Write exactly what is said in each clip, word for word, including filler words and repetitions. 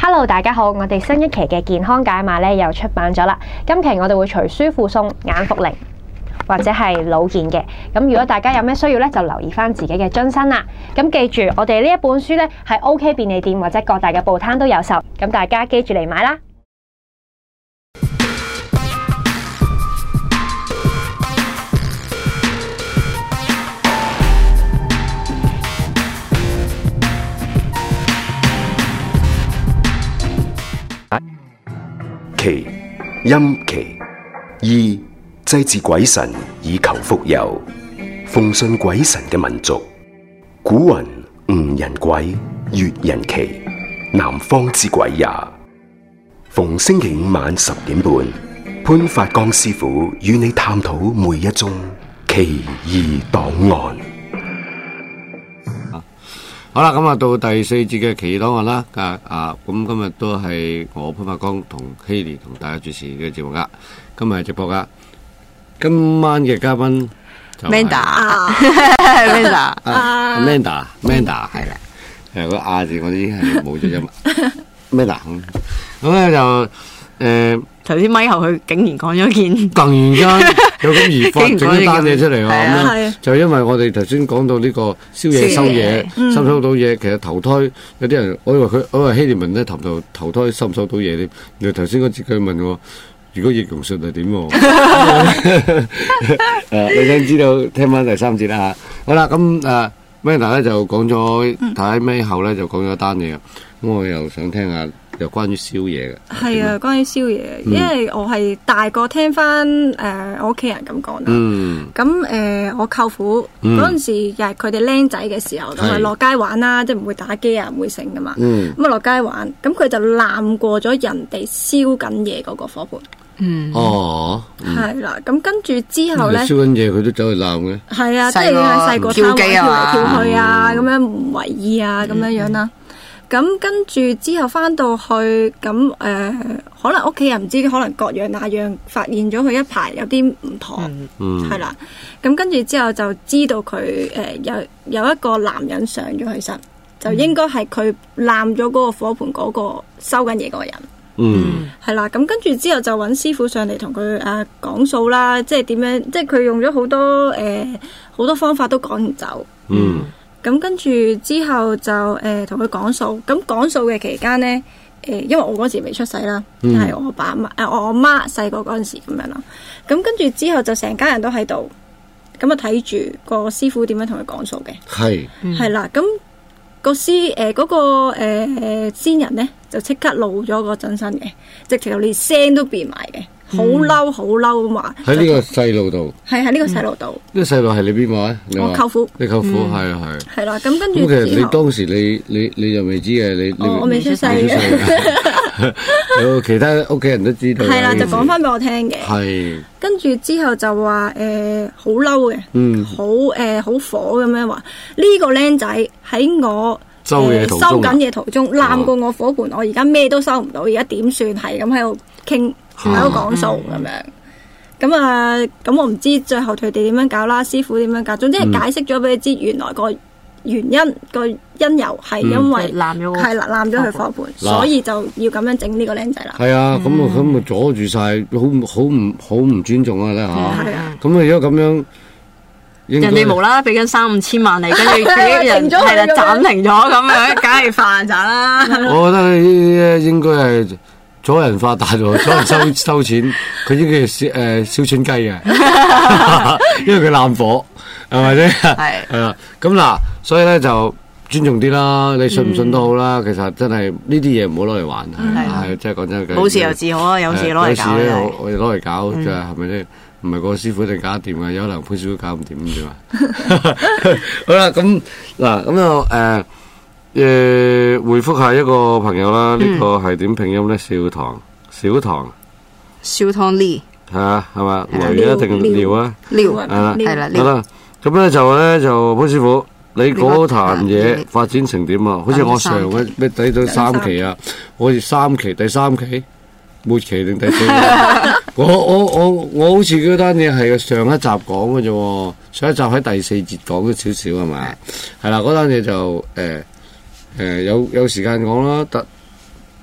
Hello， 大家好，我哋新一期嘅健康解碼咧又出版咗啦。今期我哋會隨書附送眼服靈或者係腦健嘅。咁如果大家有咩需要咧，就留意翻自己嘅樽身啦。咁記住，我哋呢一本書咧喺 OK 便利店或者各大嘅報攤都有售。咁大家記住嚟買啦。 祈陰祈，意祭祀鬼神以求福佑。奉信鬼神嘅民族，古云吳人鬼，越人祈，南方之鬼也。逢星期五晚十點半，潘發剛師傅與你探討每一宗奇異檔案。 好啦，咁啊到第四節嘅奇異檔案啦，啊啊，咁今日都係我潘發剛同希利同大家主持嘅節目噶，今日係直播噶，今晚嘅嘉賓就係 Manda，Manda，Manda，Manda 係啦，誒個亞字我已經係冇咗音 ，Manda，咁咧就誒。 頭先咪後佢竟然講咗件突然間有咁而發整一單嘢出嚟喎，咁樣就因為我哋頭先講到呢個宵夜收嘢收唔收到嘢，其實投胎有啲人，我以為佢我以為希利文咧投投投胎收唔收到嘢添，然後頭先嗰節佢問我，如果易容術係點？誒，你想知道聽翻第三節啦嚇。好啦，咁誒 Manda 咧就講咗睇尾後咧就講咗一單嘢，咁我又想聽下。就關於宵夜嘅， 係啊，關於宵夜，因為我係大個聽翻誒我屋企人咁講啦。咁誒、呃、我舅父嗰陣、嗯、時又係佢哋僆仔嘅時候，咁啊落街玩啦，即係唔會打機啊，唔會剩噶嘛。咁啊落街玩，咁佢就攬過咗人哋燒緊嘢嗰個火盆。嗯，哦，係啦，咁跟住之後咧， 燒緊嘢佢都走去攬嘅。係啊， 即係細個跳機啊，跳嚟跳去啊，咁樣唔為意啊，咁樣樣啦。咁跟住之後翻到去，咁誒、呃、可能屋企人唔知，可能各樣那樣發現咗佢一排有啲唔妥，係、嗯、啦。咁跟住之後就知道佢誒、呃、有有一個男人上咗去身，就應該係佢攬咗嗰個火盆嗰個收緊嘢嗰個人。嗯，係啦。咁跟住之後就揾師傅上嚟同佢誒講數啦，即係點樣？即係佢用咗好多誒好、呃、多方法都趕唔走。嗯。咁跟住之後就誒同佢講數，咁講數嘅期間咧，誒、呃、因為我嗰時未出世啦，係、嗯、我爸阿媽誒我阿媽細個嗰陣時咁樣啦。咁跟住之後就成家人都喺度，咁啊睇住個師傅點樣同佢講數嘅。係係啦，咁、嗯那個師誒嗰、呃那個誒、呃、先人咧就即刻露咗個真身嘅，直情連聲都變埋嘅。好嬲好嬲咁話喺呢個細路度，係喺呢個細路度。呢個細路係你邊個啊？我舅父，你舅父係啊係。係啦，咁跟住。咁其實你當時你你你又未知嘅，你你我未出世嘅。有其他屋企人都知道。係啦，就講翻俾我聽嘅。係。跟住之後就話誒好嬲嘅，嗯，好誒好火咁樣話呢個僆仔喺我收嘢途中收緊嘢途中攬過我火盆，我而家咩都收唔到，而家點算？係咁喺度傾。喺度講數咁樣，咁啊，咁我唔知最後佢哋點樣搞啦，師傅點樣搞，總之係解釋咗俾你知，原來個原因個因由係因為攬咗係啦，攬咗佢火盆，所以就要咁樣整呢個僆仔啦。係啊，咁啊咁咪阻住晒，好好唔好唔尊重啊咧吓。係啊，咁啊如果咁樣，人哋無啦啦俾緊三五千萬嚟，跟住俾人係啦暫停咗咁樣，梗係犯咋啦。我覺得應該係。阻人發達喎，阻人收收錢，佢應該係燒誒燒春雞嘅，因為佢攬火，係咪先？係係啦，咁嗱，所以咧就尊重啲啦，你信唔信都好啦。其實真係呢啲嘢唔好攞嚟玩，係即係講真句。冇事又自好啊，有事攞嚟搞。有事咧，我哋攞嚟搞，即係係咪先？唔係個師傅一定搞得掂嘅，有可能潘師傅搞唔掂咁啫嘛。好啦，咁嗱，咁又誒。誒，回覆下一個朋友啦，呢個係點拼音咧？小唐，小唐，小唐呢？係啊，係嘛？雷啊定廖啊？廖係啦，係啦，好啦，咁咧就咧就潘師傅，你嗰壇嘢發展成點啊？好似我上嘅咩睇到三期啊，好似三期第三期末期定第四期？我我我我好似嗰單嘢係上一集講嘅啫，上一集喺第四節講咗少少係咪？係啦，嗰單嘢就誒。誒、呃，有有時間講啦，但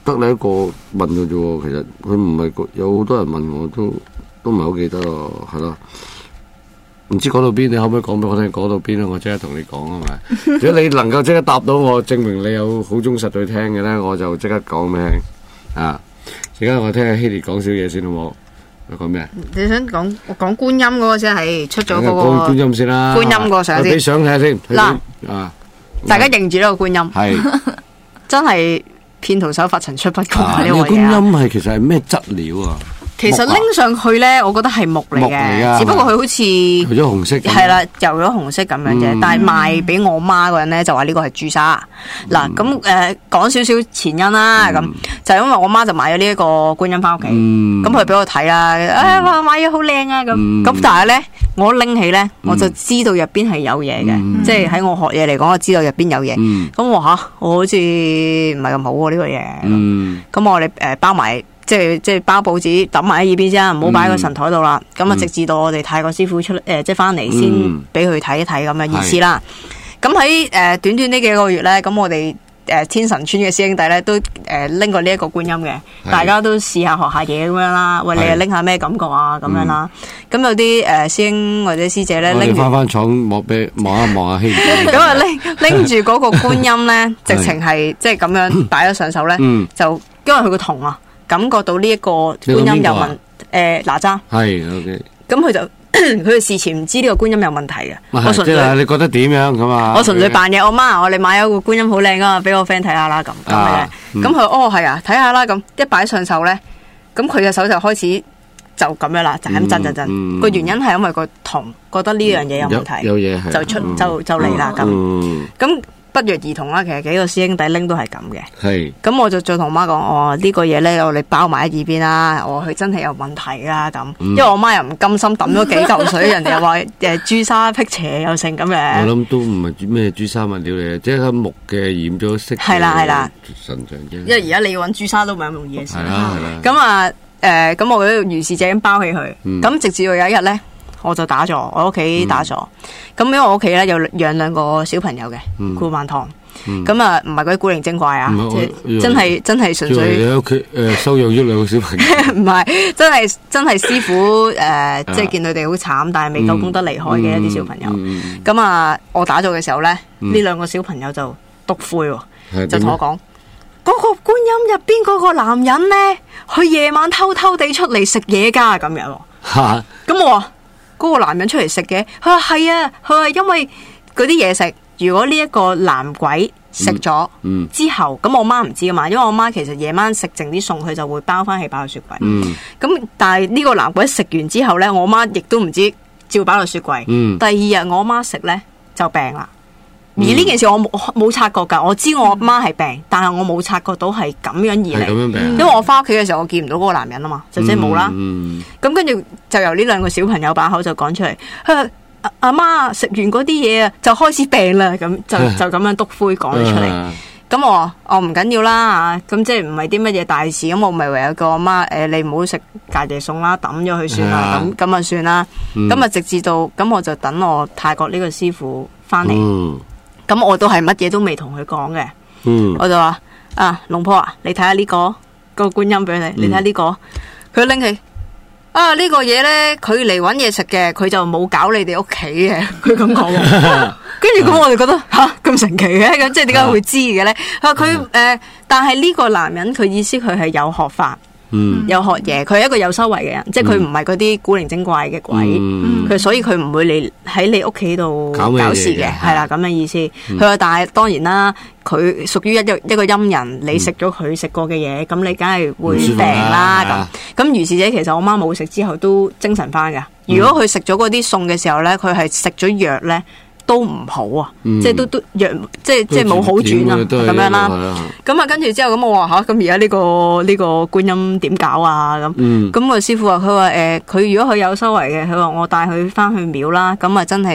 得你一個問嘅啫喎，其實佢唔係個有好多人問我都都唔係好記得咯，係咯。唔知講到邊，你可唔可以講俾我聽？講到邊咧，我即刻同你講啊嘛。如果你能夠即刻答到我，證明你有好忠實對聽嘅咧，我就即刻講俾你聽啊。而家我聽下希烈講少嘢先好冇？你講咩？ 你想講我講觀音嗰個先係出咗嗰個講觀音先啦。 觀音個相先， 俾相睇下先。 嗱啊， 大家認住呢個觀音， 係真係騙徒手法層出不窮啊！呢個觀音係其實係咩質料啊？ 其實拎上去咧，我覺得係木嚟嘅，只不過佢好似油咗紅色， 係啦，油咗紅色咁樣啫。但係賣俾我媽嗰人咧，就話呢個係朱砂。嗱，咁誒講少少前因啦，咁就因為我媽就買咗呢一個觀音翻屋企，咁佢俾我睇啦，誒話買嘢好靚啊咁，咁但係咧我拎起咧，我就知道入邊係有嘢嘅，即係喺我學嘢嚟講，我知道入邊有嘢。咁我吓，我好似唔係咁好喎呢個嘢，咁我哋誒包埋。即係即係包報紙抌埋喺耳邊先，唔好擺喺個神台度啦。咁啊、嗯，直至到我哋泰國師傅出誒、呃，即係翻嚟先俾佢睇一睇咁嘅意思啦。咁喺誒短短呢幾個月咧，咁我哋誒、呃、天神村嘅師兄弟咧都誒拎、呃、過呢一個觀音嘅，是大家都試下學下嘢咁樣啦。喂，你又拎下咩感覺啊？咁樣啦。咁、嗯、有啲誒、呃、師兄或者師姐咧拎翻翻廠望俾望一望下希烈。 咁啊拎拎住嗰個觀音咧，直情係即係咁樣擺咗上手咧，嗯、就因為佢個銅啊。感覺到呢一個觀音有問誒哪吒係 OK， 咁佢就佢哋事前唔知呢個觀音有問題嘅。我純粹即係你覺得點樣咁啊？ 我純粹扮嘢，我媽我哋買咗個觀音好靚啊，俾我 friend 睇下啦咁咁嘅。咁佢哦係啊，睇下啦咁，一擺上手咧，咁佢嘅手就開始就咁樣啦，就咁震震震。個原因係因為個銅覺得呢樣嘢有問題， 有嘢就出就就嚟啦咁。咁不約而同啦，其實幾個師兄弟拎都係咁嘅。係。咁我就再同媽講，哦呢個嘢咧，我哋包埋喺耳邊啦。我佢真係有問題啦咁。因為我媽又唔甘心抌咗幾嚿水，人哋又話誒朱砂辟邪又成咁樣。我諗都唔係咩朱砂物料嚟嘅，即係木嘅染咗色。 係啦係啦。 神像啫。 因為而家你要揾朱砂都唔係咁容易嘅事。 係啦係啦。 咁啊誒，咁我嗰如是者咁包起佢。咁直至到有一日咧。我就打咗，我屋企打咗。咁因為我屋企咧有養兩個小朋友嘅，顧萬堂。咁啊，唔係嗰啲古靈精怪啊，即係真係真係純粹。 你屋企誒收養咗兩個小朋友？ 唔係，真係真係師傅誒，即係見佢哋好慘，但係未夠功德離開嘅一啲小朋友。咁啊，我打咗嘅時候咧，呢兩個小朋友就篤灰，就同我講：嗰個觀音入邊嗰個男人咧，佢夜晚偷偷地出嚟食嘢噶咁樣。吓，咁我話。嗰個男人出嚟食嘅，佢話係啊，佢話因為嗰啲嘢食，如果呢一個男鬼食咗、嗯嗯、之後，咁我媽唔知噶嘛，因為我媽其實夜晚食剩啲餸，佢就會包翻起擺落雪櫃。咁、嗯、但係呢個男鬼食完之後咧，我媽亦都唔知，照擺落雪櫃。嗯、第二日我媽食咧就病啦。而呢件事我冇冇察覺㗎，我知我阿媽係病，但係我冇察覺到係咁樣而嚟，因為我翻屋企嘅時候我見唔到嗰個男人啊嘛，就即係冇啦。咁跟住就由呢兩個小朋友把口就講出嚟，佢話阿媽食完嗰啲嘢啊，就開始病啦，咁就就咁樣篤灰講咗出嚟。咁我話我唔緊要啦嚇，咁即係唔係啲乜嘢大事，咁我咪唯有叫我媽誒，你唔好食隔夜餸啦，抌咗佢算啦，咁咁啊算啦。咁啊直至到咁我就等我泰國呢個師傅翻嚟。咁我都係乜嘢都未同佢講嘅，嗯、我就話啊龍婆啊，你睇下呢個、嗰個觀音俾你，你睇下呢個，佢拎起啊、呢個、呢個嘢咧，佢嚟搵嘢食嘅，佢就冇搞你哋屋企嘅，佢咁講。跟住咁我哋覺得吓咁、啊、神奇嘅，咁即係點解會知嘅咧？佢佢誒，但係呢個男人佢意思佢係有學法。嗯，有學嘢，佢係一個有修為嘅人，嗯、即係佢唔係嗰啲古靈精怪嘅鬼，佢、嗯、所以佢唔會嚟喺你屋企度搞事嘅，係啦咁嘅意思。佢話、嗯、但係當然啦，佢屬於一個一個陰人，你食咗佢食過嘅嘢，咁、嗯、你梗係會病啦咁。咁如是者其實我媽冇食之後都精神翻噶。如果佢食咗嗰啲餸嘅時候咧，佢係食咗藥咧。都唔好啊，嗯、即係都都藥，即係即係冇好轉啊，咁樣啦。咁啊，跟住之後咁我話吓，咁而家呢個呢、呢個觀音點搞啊？咁咁個師傅話佢話誒，佢、呃、如果佢有修為嘅，佢話我帶佢翻去廟啦。咁啊真係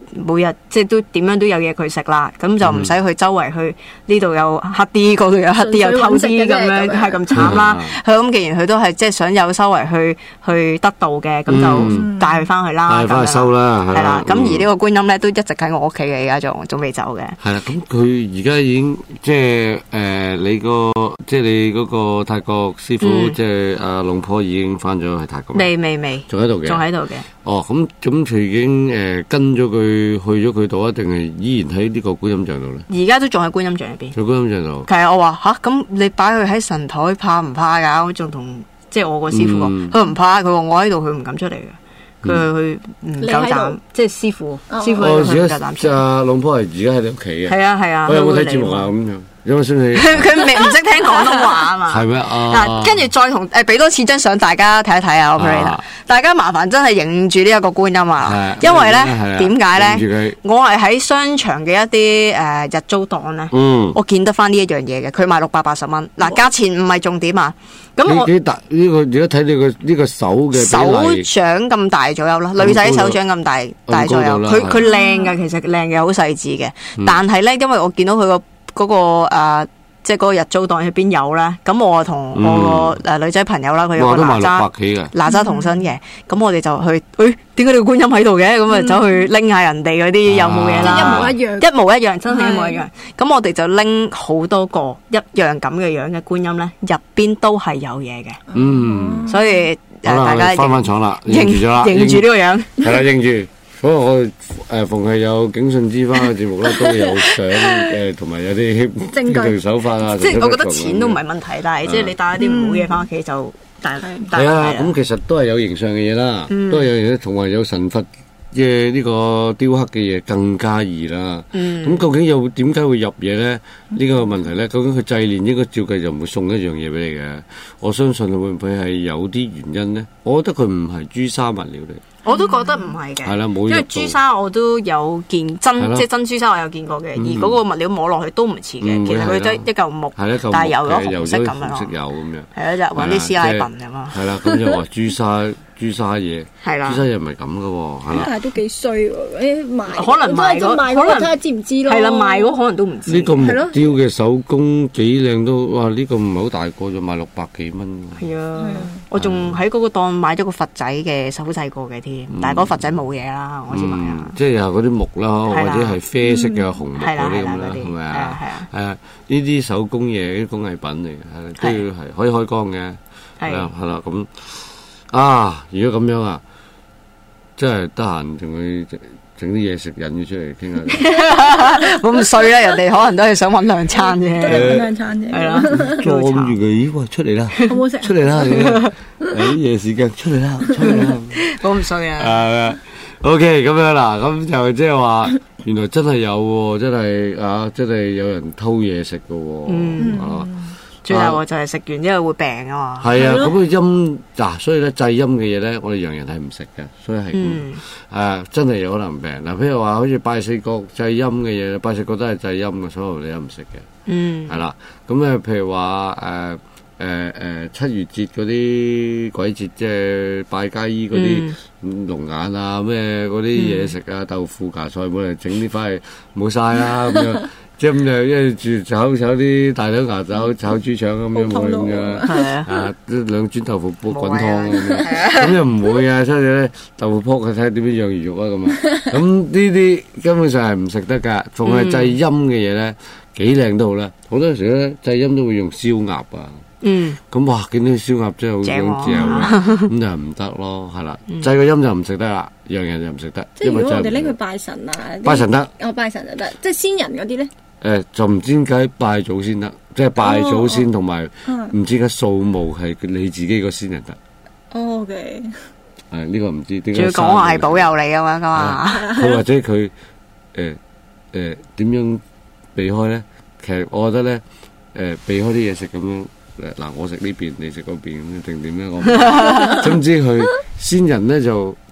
每日即係都點樣都有嘢佢食啦，咁就唔使去周圍去呢度又黑啲，嗰度又黑啲，又偷啲咁樣，係咁慘啦。佢咁既然佢都係即係想有收為去去得到嘅，咁就帶佢翻去啦， 帶翻去收啦， 係啦。咁而呢個觀音咧都一直喺我屋企嘅，而家仲仲未走嘅。 係啦，咁佢而家已經即係誒你個即係你嗰個泰國師傅，即係阿龍婆已經翻咗去泰國。 未未未， 仲喺度嘅， 仲喺度嘅。 哦，咁咁佢已經誒跟咗佢去咗佢度啊，定係依然喺呢個觀音像度咧？ 而家都仲喺觀音像入邊。 喺觀音像度。 係啊，我話吓，咁你擺佢喺神台怕唔怕㗎？我仲同即係我個師傅講，佢唔怕，佢話我喺度，佢唔敢出嚟嘅。佢佢唔夠膽，即係師傅，師傅佢唔夠膽出。 阿龍婆係而家喺你屋企嘅。 係啊係啊。 我有冇睇節目啊？咁樣。有冇先？ 佢佢未唔識聽廣東話啊嘛。 係咩？ 嗱，跟住再同誒俾多次張相大家睇一睇啊 ，operator。大家麻煩真係認住呢一個觀音啊，因為咧點解咧？我係喺商場嘅一啲誒日租檔咧，我見得翻呢一樣嘢嘅，佢賣六百八十蚊。嗱，價錢唔係重點啊。咁我幾大呢個？而家睇你個呢個手嘅手掌咁大左右啦，女仔手掌咁大大左右。佢佢靚嘅，其實靚嘅，好細緻嘅。但係咧，因為我見到佢個嗰個誒，即係嗰個日租檔入邊有咧，咁我同我個誒女仔朋友啦，佢有個哪吒哪吒童身嘅，咁我哋就去，誒點解你個觀音喺度嘅？咁啊走去拎下人哋嗰啲有冇嘢啦， 一模一樣， 一模一樣，真係一模一樣。咁我哋就拎好多個一樣咁嘅樣嘅觀音咧，入邊都係有嘢嘅。嗯，所以大家翻翻廠啦，認住咗啦， 認住呢個樣， 係啦，認住。所以我誒逢係有警訊之花嘅節目咧，都有相誒，同埋有啲證據手法啊。 即係我覺得錢都唔係問題，但係即係你帶一啲唔好嘢翻屋企就大大。 係啊，咁其實都係有形象嘅嘢啦，都係有形象，同埋有神佛嘅呢個雕刻嘅嘢更加易啦。咁究竟又點解會入嘢咧？呢個問題咧，究竟佢祭練應該照計就唔會送一樣嘢俾你嘅。我相信會唔會係有啲原因咧？我覺得佢唔係朱砂物料嚟。 我都覺得唔係嘅， 係啦，冇， 因為朱砂我都有見真，即係真朱砂我有見過嘅，而嗰個物料摸落去都唔似嘅，其實佢都一嚿木，但係油咗紅色咁樣咯，係啊，就揾啲師奶笨咁啊， 係啦，咁就話朱砂朱砂嘢， 係啦， 朱砂嘢唔係咁嘅喎，係啦， 但係都幾衰喎，誒賣， 可能賣嗰， 可能睇下知唔知咯， 係啦，賣嗰可能都唔知。 呢個木雕嘅手工幾靚都，哇！呢個唔係好大個，就賣六百幾蚊。 係啊，我仲喺嗰個檔買咗個佛仔嘅手製過嘅添，但係嗰個佛仔冇嘢啦，我先買啊。 即係又嗰啲木啦，或者係啡色嘅紅木嗰啲咁啦，係咪啊？係啊，係啊，呢啲手工嘢，啲工藝品嚟嘅，都要係可以開光嘅。係啊，係啦，咁啊，如果咁樣啊，真係得閒仲會整啲嘢食引咗出嚟傾下。 咁衰啦，人哋可能都係想揾兩餐啫， 揾兩餐啫。 係啦， 裝住佢，喂，出嚟啦， 好唔好食？ 出嚟啦，誒夜視鏡出嚟啦，出嚟啦， 好唔衰啊！ 誒，OK，咁樣啦，咁就即係話，原來真係有喎，真係啊，真係有人偷嘢食㗎喎， 嗯啊。最後就係食完之後會病啊嘛。 係啊，咁個陰嗱，所以咧祭陰嘅嘢咧，我哋洋人係唔食嘅，所以係誒真係有可能病嗱。譬如話好似拜四角祭陰嘅嘢，拜四角都係祭陰嘅，所有你都唔食嘅。嗯，係啦。咁咧，譬如話誒誒誒七月節嗰啲鬼節，即係拜街衣嗰啲龍眼啊咩嗰啲嘢食啊，豆腐芽菜，每人整啲翻去冇晒啦咁樣。即係咁就因為住炒炒啲大兩牙炒炒豬腸咁樣冇咁樣，啊兩磚豆腐煲滾湯咁樣，咁又唔會啊！所以咧豆腐卜佢睇下點樣養魚肉啊咁啊！咁呢啲根本上係唔食得㗎，仲係祭陰嘅嘢咧，幾靚都好啦。好多時咧祭陰都會用燒鴨啊，嗯，咁哇見到燒鴨真係好想嚼嘅，咁就唔得咯，係啦，祭個陰就唔食得啦，洋人就唔食得。 即係如果我哋拎去拜神啊， 拜神得， 哦拜神就得，即係先人嗰啲咧。 誒就唔知點解拜祖先得，即係拜祖先同埋唔知點解掃墓係你自己個先人得。 哦嘅。 誒呢個唔知點解。 仲要講話係保佑你咁樣噶嘛？ 佢或者佢誒誒點樣避開咧？其實我覺得咧誒避開啲嘢食咁樣誒嗱，我食呢邊，你食嗰邊咁定點咧？我總之佢先人咧就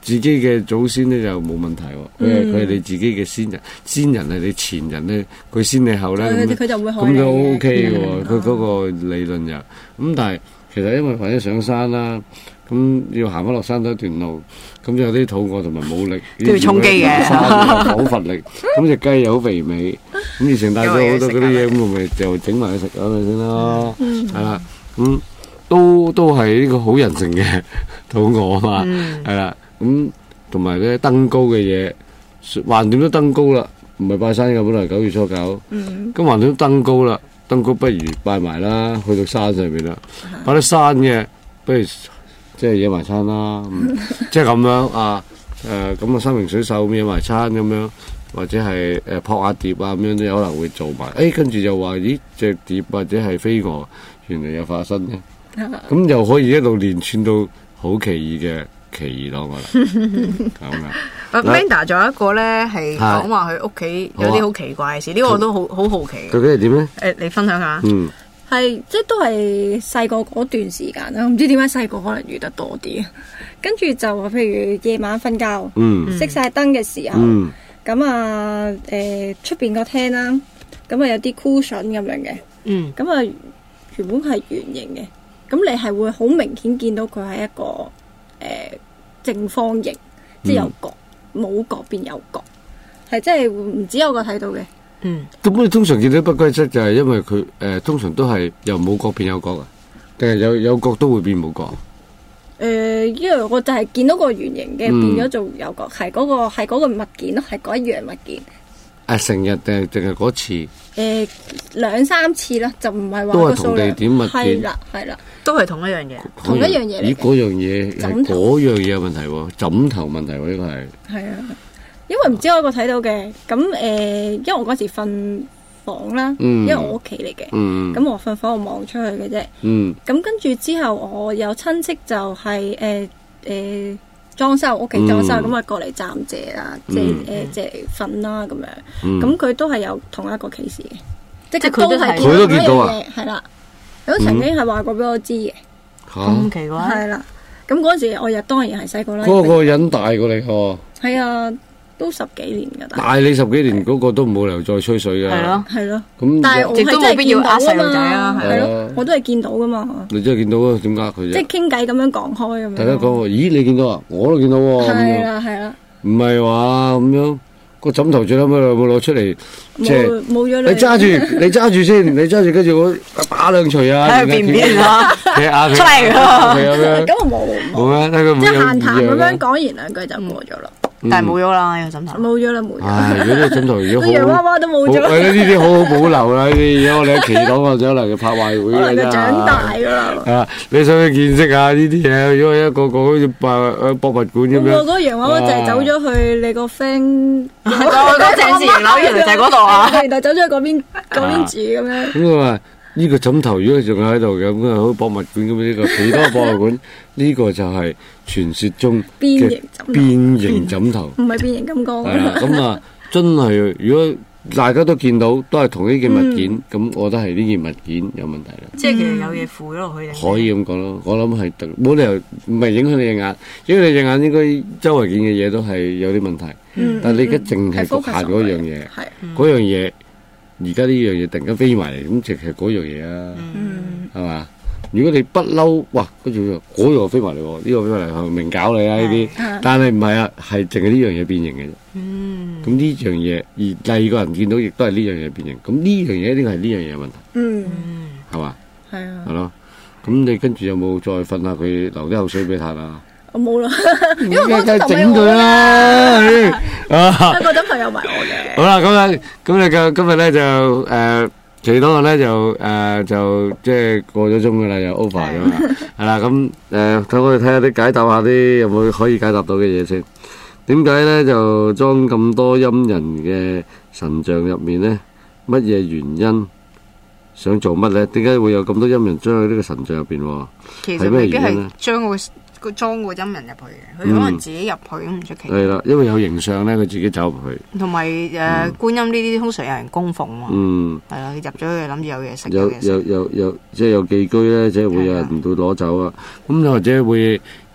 自己嘅祖先咧就冇問題喎，佢係佢係你自己嘅先人，先人係你前人咧，佢先你後咧， 佢就會咁就 O K 嘅喎，佢嗰個理論又咁，但係其實因為或者上山啦，咁要行翻落山多一段路，咁有啲肚餓同埋冇力， 都要充飢嘅， 好乏力，咁隻雞又好肥美，咁以前帶咗好多嗰啲嘢，咁我咪就整埋佢食咗佢先咯，係啦，咁都都係呢個好人性嘅肚餓啊嘛，係啦。咁同埋咧登高嘅嘢，橫掂都登高啦，唔係拜山嘅，本來九月初九，咁橫掂都登高啦，登高不如拜埋啦，去到山上面啦，拜得山嘅，不如即係野埋餐啦，即係咁樣啊，誒咁啊山明水秀咁野埋餐咁樣，或者係誒撲下蝶啊咁樣都有可能會做埋，誒跟住又話咦隻蝶或者係飛蛾原來有化身嘅，咁又可以一路連串到好奇異嘅。奇異咯，我覺得咁啊。 Amanda 仲有一個咧，係講話佢屋企有啲好奇怪嘅事，呢個我都好好好奇。 究竟係點咧？ 誒，你分享下。 嗯，係即係都係細個嗰段時間啦，唔知點解細個可能遇得多啲。跟住就話，譬如夜晚瞓覺，嗯，熄晒燈嘅時候，咁啊誒出邊個廳啦，咁啊有啲 cushion 咁樣嘅，嗯，咁啊原本係圓形嘅，咁你係會好明顯見到佢係一個誒。正方形，即係有角，冇角變有角，係真係唔止有個睇到嘅。嗯， 咁你通常見到不規則就係因為佢誒，通常都係由冇角變有角啊，定係有有角都會變冇角？ 誒，因為我就係見到個圓形嘅變咗做有角，係嗰個係嗰個物件咯，係嗰一樣物件。誒， 成日定係定係嗰次？ 誒，兩三次啦，就唔係話都係同地點物件。 係啦，係啦。 都係同一樣嘢， 同一樣嘢嚟。 咦，嗰樣嘢係嗰樣嘢有問題喎，枕頭問題喎，呢個係。係啊，因為唔知我個睇到嘅，咁誒，因為我嗰時瞓房啦，因為我屋企嚟嘅，咁我瞓房我望出去嘅啫。嗯。咁跟住之後，我有親戚就係誒誒裝修屋企裝修，咁啊過嚟暫借啦，即係誒借瞓啦咁樣。咁佢都係有同一個 case 嘅，即係佢都係佢都見到啊， 係啦。咁曾經係話過俾我知嘅， 咁奇怪。 係啦，咁嗰時我又當然係細個啦。 嗰個人大過你喎。 係啊，都十幾年㗎。 大你十幾年嗰個都冇理由再吹水㗎。 係咯，係咯。 咁但係我係真係見到啊嘛，係咯，我都係見到㗎嘛。 你真係見到啊？點呃佢啫？ 即係傾偈咁樣講開咁樣。 大家講咦？你見到啊？我都見到喎。 係啦，係啦。 唔係話咁樣。個枕頭最後尾有冇攞出嚟？即係冇咗。 你揸住，你揸住先，你揸住，跟住我打兩錘啊！ 喺邊邊啊？ 踢下佢出嚟㗎。咁我冇冇咩？ 即係閒談咁樣講完兩句就過咗啦。 但係冇咗啦，呢個枕頭。 冇咗啦，冇咗。 唉，如果呢個枕頭如果好， 洋娃娃都冇咗。 係啦，呢啲好好保留啦，呢啲而家我哋喺祈禱啊，將來嘅拍賣會㗎咋。長大㗎啦。 啊，你想去見識下呢啲嘢？如果一個個好似博博物館咁樣。 我嗰個洋娃娃就係走咗去你個 friend 嗰個鄭氏型樓，原來就係嗰度啊！ 原來走咗去嗰邊嗰邊住咁樣。 咁我話呢個枕頭如果仲喺度嘅，咁啊好博物館咁呢個幾多博物館？呢個就係傳說中嘅變形枕頭。 唔係變形金剛。 係啦，咁啊真係如果大家都見到都係同一件物件，咁我覺得係呢件物件有問題啦。 即係其實有嘢附咗落去。 可以咁講咯，我諗係冇理由唔係影響你隻眼，因為你隻眼應該周圍見嘅嘢都係有啲問題。但係你而家淨係局限嗰樣嘢，嗰樣嘢而家呢樣嘢突然間飛埋嚟，咁淨係嗰樣嘢啊，係嘛？如果你不嬲，哇，跟住嗰樣飛埋嚟喎，呢個飛埋嚟明搞你啊呢啲，但係唔係啊，係淨係呢樣嘢變形嘅啫。咁呢樣嘢而第二個人見到亦都係呢樣嘢變形，咁呢樣嘢一定係呢樣嘢嘅問題。嗯，係嘛？係啊。係咯，咁你跟住有冇再瞓下佢流啲口水俾佢嘆啊？ 我冇啦，因為我整佢啦。 啊，個枕頭有埋我嘅。 好啦，咁啊，咁你今今日咧就誒，其他嘅咧就誒就即係過咗鐘噶啦，又 over 咗啦，係啦，咁誒睇我哋睇下啲解答下啲有冇可以解答到嘅嘢先。點解咧就裝咁多陰人嘅神像入面咧？乜嘢原因？想做乜咧？點解會有咁多陰人將喺呢個神像入邊？ 其實未必係將個個裝個陰人入去嘅，佢可能自己入去都唔出奇。 係啦，因為有形象咧，佢自己走入去。 同埋誒觀音呢啲通常有人供奉嘛。嗯。係啦，入咗去諗住有嘢食。 有有有有，即係有寄居咧，即係會有人到攞走啊。咁又或者會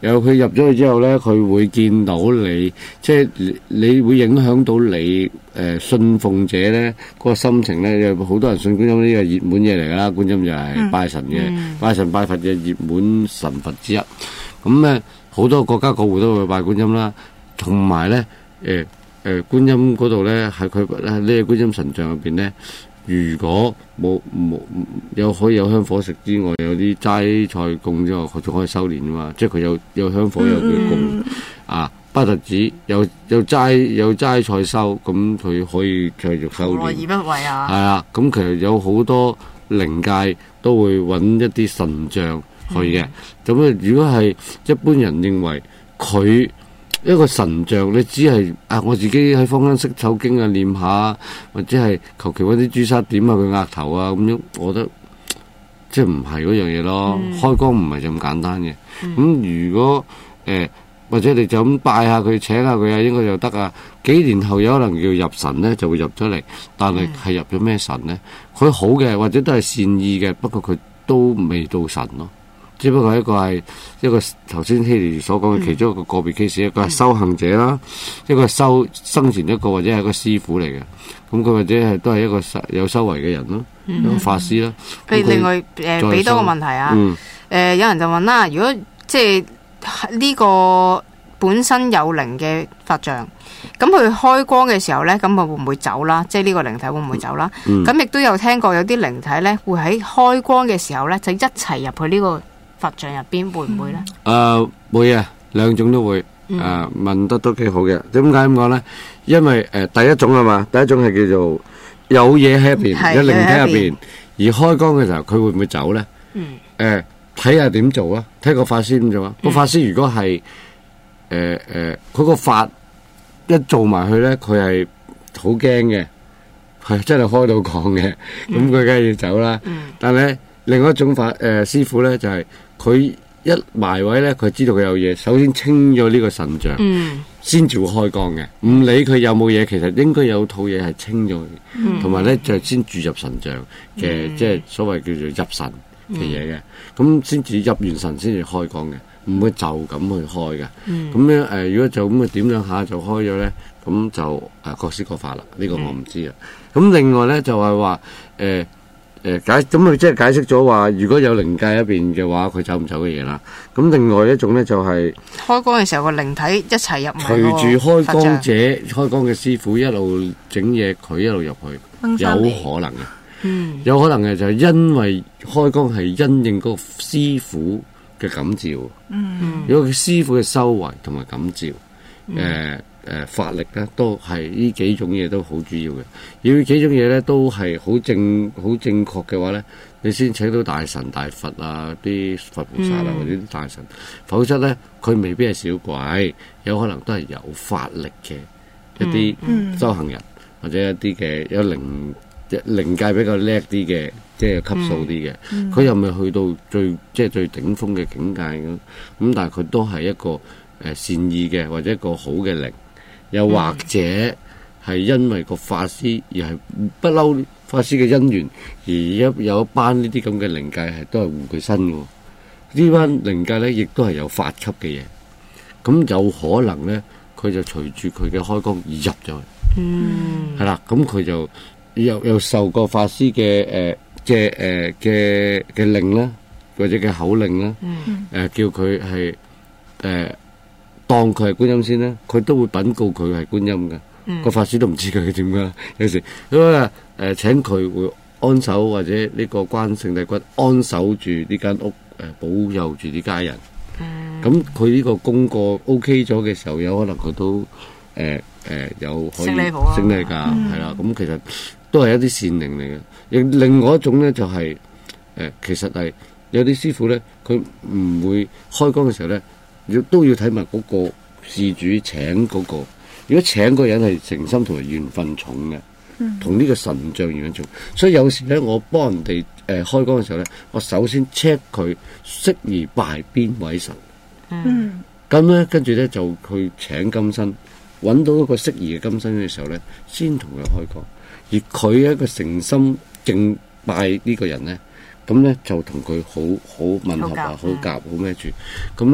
有佢入咗去之後咧，佢會見到你，即係你，你會影響到你誒、呃、信奉者咧嗰、那個心情咧。有好多人信觀音呢個熱門嘢嚟㗎啦，觀音就係拜神嘅，嗯、拜神拜佛嘅熱門神佛之一。咁咧好多國家各戶都會拜觀音啦，同埋咧誒誒觀音嗰度咧喺佢呢個觀音神像入邊咧。如果冇冇有可以有香火食之外，有啲齋菜供之外，佢仲可以修煉噶嘛？即係佢有有香火有佢供、嗯、啊，不特止有有齋有齋菜收，咁佢可以繼續修煉。何而不為啊？係啊，咁其實有好多靈界都會揾一啲神像去嘅。咁啊、嗯，如果係一般人認為佢。一個神像，你只係啊，我自己喺坊間識手經啊，念下，或者係求其揾啲朱砂點下佢額頭啊，咁樣，我覺得即係唔係嗰樣嘢咯。嗯、開光唔係就咁簡單嘅。咁、嗯、如果誒、呃、或者你就咁拜下佢，請下佢啊，應該就得啊。幾年後有可能要入神咧，就會入咗嚟，但係係入咗咩神咧？佢好嘅，或者都係善意嘅，不過佢都未到神咯。只不過一個係一個頭先希利所講嘅其中一個個別 case，、嗯、一個係修行者啦，一個係修生前一個或者係一個師傅嚟嘅，咁佢或者係都係一個有修為嘅人咯，嗯、一個法師啦。譬如另外誒，俾、呃、多個問題啊，誒、嗯呃、有人就問啦，如果即係呢個本身有靈嘅佛像，咁佢開光嘅時候咧，咁佢會唔會走啦？即係呢個靈體會唔會走啦？咁亦都有聽過有啲靈體咧，會喺開光嘅時候咧，就一齊入去呢、這個。佛像入邊會唔會咧？誒、 呃，會啊，兩種都會。誒、嗯呃，問得都幾好嘅。點解咁講咧？因為誒、呃，第一種係嘛，第一種係叫做有嘢喺入邊，有靈體入邊，而開光嘅時候，佢會唔會走咧？嗯。誒、呃，睇下點做啊？睇個法師點做啊？個、嗯、法師如果係誒誒，佢、呃、個、呃、法一做埋去咧，佢係好驚嘅，係真係開到講嘅，咁佢梗係要走啦。嗯。但係咧。另外一種法誒、呃、師傅咧就係、是、佢一埋位咧，佢知道佢有嘢，首先清咗呢個神像，先至、嗯、會開光嘅。唔理佢有冇嘢，其實應該有套嘢係清咗佢，同埋咧就係、先注入神像嘅，嗯、即係所謂叫做入神嘅嘢嘅。咁先至入完神先至開光嘅，唔會就咁去開嘅。咁咧誒，如果就咁去點兩下就開咗咧，咁就誒、呃、各施各法啦。呢、這個我唔知啊。咁、嗯、另外咧就係話誒。呃誒解咁佢即係解釋咗話，如果有靈界一邊嘅話，佢走唔走嘅嘢啦。咁另外一種咧就係、是、 開光嘅時候個靈體一齊入埋。隨住開光者、開光嘅師傅一路整嘢，佢一路入去，有可能嘅。嗯，有可能嘅就係因為開光係因應嗰個師傅嘅感召。嗯，如果佢師傅嘅修為同埋感召，誒、嗯。呃誒、呃，法力咧都係呢幾種嘢都好主要嘅。如果呢幾種嘢咧都係好正好正確嘅話咧，你先請到大神大佛啊，啲佛菩薩啊、嗯、或者啲大神，否則咧佢未必係小鬼，有可能都係有法力嘅一啲修行人，嗯、或者一啲嘅有靈靈界比較叻啲嘅，即係級數啲嘅。佢、嗯嗯、又未去到最即係最頂峰嘅境界咁，咁但係佢都係一個誒、呃、善意嘅或者一個好嘅靈。又或者係因為個法師而係不嬲法師嘅因緣，而一有一班呢啲咁嘅靈界係都係護佢身嘅。呢班靈界咧亦都係有法級嘅嘢，咁有可能咧佢就隨住佢嘅開光而入咗去。嗯，係啦，咁佢就又又受過法師嘅誒嘅誒嘅嘅令啦，或者嘅口令啦，誒、嗯呃、叫佢係誒。呃當佢係觀音先啦，佢都會稟告佢係觀音嘅，個、嗯、法師都唔知佢點噶。有時咁啊，誒、呃，請佢會安守或者呢個關聖帝君安守住呢間屋，誒、呃，保佑住啲家人。咁佢呢個功過 OK 咗嘅時候，有可能佢都誒誒、呃呃、有可以升呢噶，係啦。咁、嗯、其實都係一啲善靈嚟嘅。亦另外一種咧就係、是、誒、呃，其實係有啲師傅咧，佢唔會開光嘅時候咧。要都要睇埋嗰個事主請嗰、那個，如果請嗰個人係誠心同埋緣分重嘅，同呢、嗯、個神像緣分重，所以有時咧我幫人哋誒、呃、開光嘅時候咧，我首先 check 佢適宜拜邊位神，嗯，咁咧跟住咧就去請金身，揾到一個適宜嘅金身嘅時候咧，先同佢開光，而佢一個誠心敬拜呢個人咧。咁咧就同佢好好吻合啊，好夾，好咩住？咁咧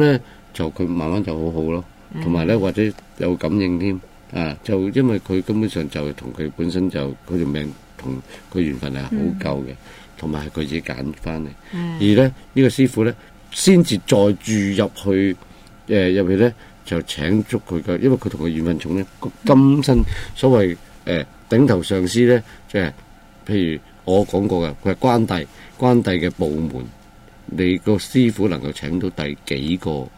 就佢慢慢就好好咯。同埋咧或者有感應添啊，就因為佢根本上就同佢本身就佢條命同佢緣分係好夠嘅，同埋係佢自己揀翻嚟。嗯、而咧呢、呢個師傅咧先至再注入去誒入去咧就請足佢嘅，因為佢同佢緣分重咧個今生所謂誒、呃、頂頭上司咧，即係譬如我講過嘅，佢係關帝，關帝嘅部門，你個師傅能夠請到第幾個誒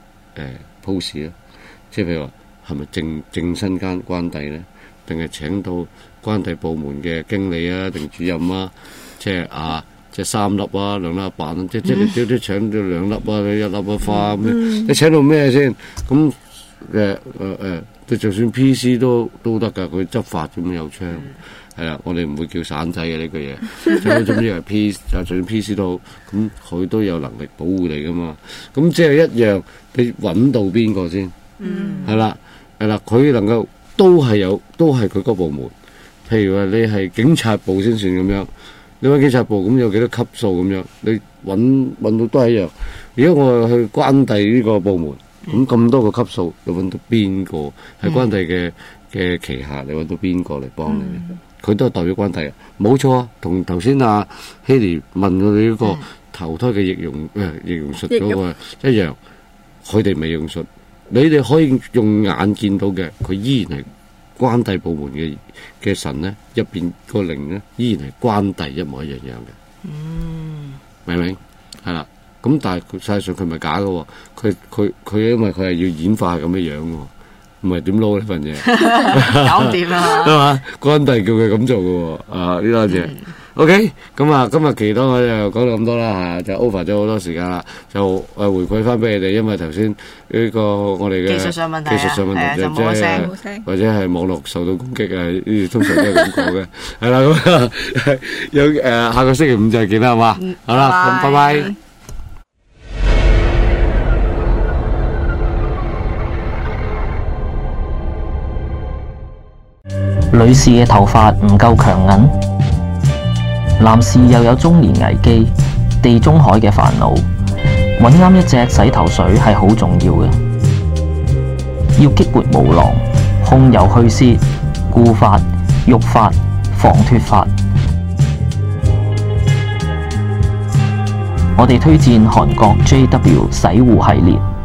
pose 咧？即係譬如話係咪正正身間關帝咧，定係請到關帝部門嘅經理啊，定主任啊？即係啊，即係三粒啊，兩粒板，即即你都都請到兩粒啊，一粒啊花咁樣，嗯、你請到咩先？咁誒誒誒，就就算 P C 都都得㗎，佢執法咁有槍，係啦、嗯，我哋唔會叫散仔嘅呢句嘢，即係總之係 P， 就算 P C 都好，咁佢都有能力保護你㗎嘛。咁即係一樣，你揾到邊個先？嗯，係啦，係啦，佢能夠都係有，都係佢嗰部門。譬如話你係警察部先算咁樣，你揾警察部咁有幾多級數咁樣？你揾揾到都係一樣。如果我去關帝呢個部門，咁咁多個級數，你揾到邊個喺關帝嘅嘅旗下？你揾到邊個嚟幫你？佢、嗯、都係代表關帝啊，冇錯啊。同頭先阿希尼問我哋呢個投胎嘅易容誒、呃、易容術嗰個一樣，佢哋未用術。你哋可以用眼見到嘅，佢依然係關帝部門嘅嘅神咧，入邊個靈咧，依然係關帝一模一樣樣嘅。嗯，明唔明？係啦，咁但係實際上佢唔係假嘅，佢佢佢因為佢係要演化咁嘅樣嘅，唔係點撈呢份嘢？ 搞掂啦， 係嘛？關帝叫佢咁做嘅，啊呢單嘢。OK， 咁啊，今日期多我就講到咁多啦嚇，就 over 咗好多時間啦，就誒回饋翻俾你哋，因為頭先呢個我哋嘅技術上問題啊， 技術上問題就即係或者係網絡受到攻擊啊，呢啲通常都係咁講嘅，係啦，咁有誒下個星期五再見啦，係嘛？好啦，咁拜拜。 女士嘅頭髮唔夠強韌，男士又有中年危機、地中海嘅煩惱，揾啱一隻洗頭水係好重要嘅。要激活毛囊、控油去屑、固髮、育髮、防脫髮。我哋推薦韓國 J W 洗護系列。